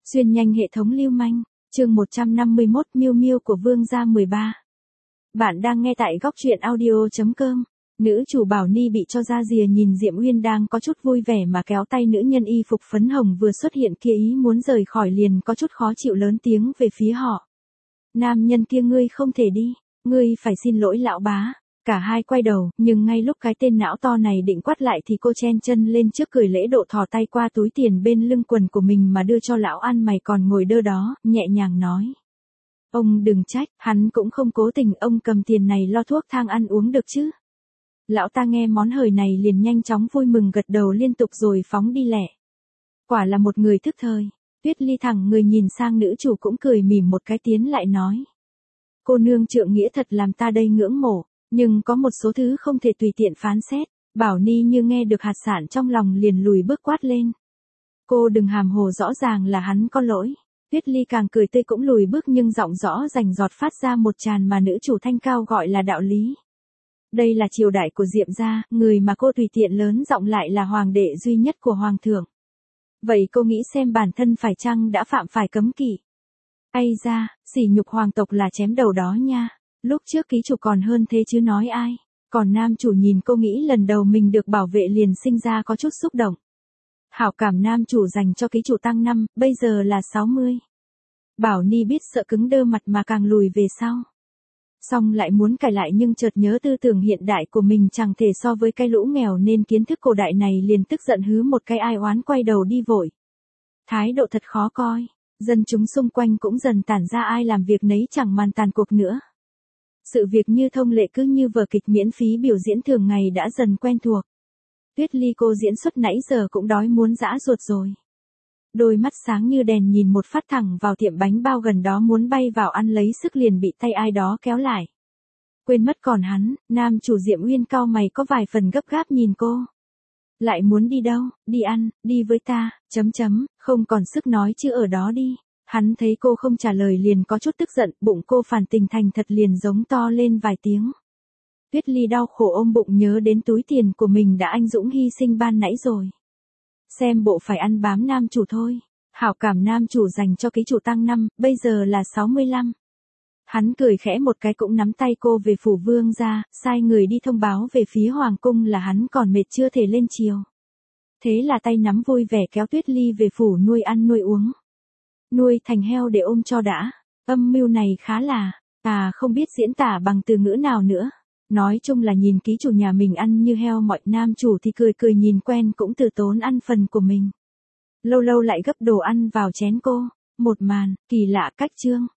Xuyên nhanh hệ thống lưu manh, chương 151 Miêu Miêu của Vương gia 13. Bạn đang nghe tại góc truyện audio.com. Nữ chủ Bảo Ni bị cho ra rìa nhìn Diệm Uyên đang có chút vui vẻ mà kéo tay nữ nhân y phục phấn hồng vừa xuất hiện kia ý muốn rời khỏi liền có chút khó chịu lớn tiếng về phía họ. Nam nhân kia ngươi không thể đi, ngươi phải xin lỗi lão bá. Cả hai quay đầu, nhưng ngay lúc cái tên não to này định quát lại thì cô chen chân lên trước cười lễ độ thò tay qua túi tiền bên lưng quần của mình mà đưa cho lão ăn mày còn ngồi đơ đó, nhẹ nhàng nói. Ông đừng trách, hắn cũng không cố tình, ông cầm tiền này lo thuốc thang ăn uống được chứ. Lão ta nghe món hời này liền nhanh chóng vui mừng gật đầu liên tục rồi phóng đi lẹ. Quả là một người thức thời. Tuyết Ly thẳng người nhìn sang nữ chủ cũng cười mỉm một cái tiến lại nói. Cô nương trượng nghĩa thật làm ta đây ngưỡng mộ. Nhưng có một số thứ không thể tùy tiện phán xét. Bảo Ni như nghe được hạt sản trong lòng liền lùi bước quát lên. Cô đừng hàm hồ, rõ ràng là hắn có lỗi. Tuyết Ly càng cười tươi cũng lùi bước nhưng giọng rõ rành giọt phát ra một tràn mà nữ chủ thanh cao gọi là đạo lý. Đây là triều đại của Diệm gia, người mà cô tùy tiện lớn giọng lại là hoàng đệ duy nhất của hoàng thượng. Vậy cô nghĩ xem bản thân phải chăng đã phạm phải cấm kỵ? Ây da, sỉ nhục hoàng tộc là chém đầu đó nha. Lúc trước ký chủ còn hơn thế chứ nói ai. Còn nam chủ nhìn cô nghĩ lần đầu mình được bảo vệ liền sinh ra có chút xúc động. Hảo cảm nam chủ dành cho ký chủ tăng 5, bây giờ là 60. Bảo Ni biết sợ cứng đơ mặt mà càng lùi về sau. Xong lại muốn cải lại nhưng chợt nhớ tư tưởng hiện đại của mình chẳng thể so với cái lũ nghèo nên kiến thức cổ đại này liền tức giận hứ một cái ai oán quay đầu đi vội. Thái độ thật khó coi, dân chúng xung quanh cũng dần tản ra ai làm việc nấy chẳng màn tàn cuộc nữa. Sự việc như thông lệ cứ như vở kịch miễn phí biểu diễn thường ngày đã dần quen thuộc. Tuyết Ly cô diễn xuất nãy giờ cũng đói muốn giã ruột rồi. Đôi mắt sáng như đèn nhìn một phát thẳng vào tiệm bánh bao gần đó muốn bay vào ăn lấy sức liền bị tay ai đó kéo lại. Quên mất còn hắn, nam chủ Diệm Uyên cau mày có vài phần gấp gáp nhìn cô. Lại muốn đi đâu, đi ăn, đi với ta, không còn sức nói chứ ở đó đi. Hắn thấy cô không trả lời liền có chút tức giận, bụng cô phản tình thành thật liền giống to lên vài tiếng. Tuyết Ly đau khổ ôm bụng nhớ đến túi tiền của mình đã anh dũng hy sinh ban nãy rồi. Xem bộ phải ăn bám nam chủ thôi. Hảo cảm nam chủ dành cho ký chủ tăng 5, bây giờ là 65. Hắn cười khẽ một cái cũng nắm tay cô về phủ vương gia, sai người đi thông báo về phía hoàng cung là hắn còn mệt chưa thể lên chiều. Thế là tay nắm vui vẻ kéo Tuyết Ly về phủ nuôi ăn nuôi uống. Nuôi thành heo để ôm cho đã. Âm mưu này khá là, không biết diễn tả bằng từ ngữ nào nữa. Nói chung là nhìn ký chủ nhà mình ăn như heo, mọi nam chủ thì cười cười nhìn quen cũng từ tốn ăn phần của mình. Lâu lâu lại gấp đồ ăn vào chén cô. Một màn, kỳ lạ cách chương.